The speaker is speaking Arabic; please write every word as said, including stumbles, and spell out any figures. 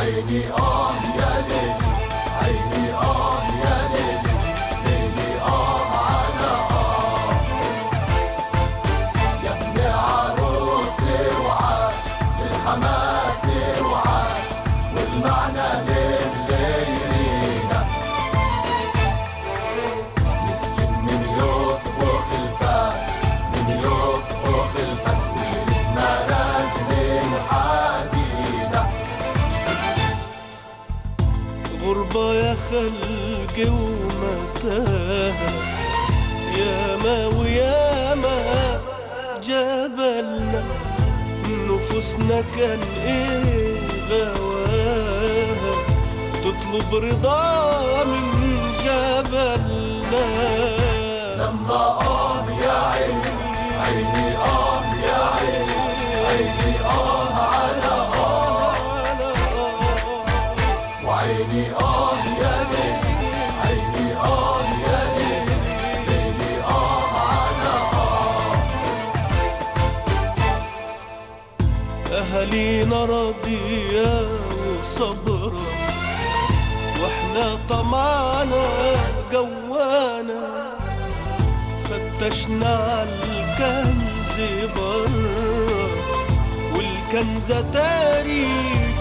وعيني آه يا ليلي، عيني آه يا ليلي، ليلي آه على آه. يا ابن عروسي وعاش بالحماس وعاش، والمعنى لليلينا مسكن من يطبخ الفاس، من يطبخ الفاس والمراد للحديدة. غربة يا خلقي ومتاهة، ياما وياما جبلنا، نفوسنا كان ايه غواها، تطلب رضا من جبلنا. لما آه يا عيني، عيني آه يا عيني، عيني آه على آه، وعيني آه يا ليلي، عيني آه يا ليلي، ليلي آه على آه. أهالينا راضية وصبرة، واحنا طمعنا جوانا، فتشنا عالكنز برا والكنزة تاري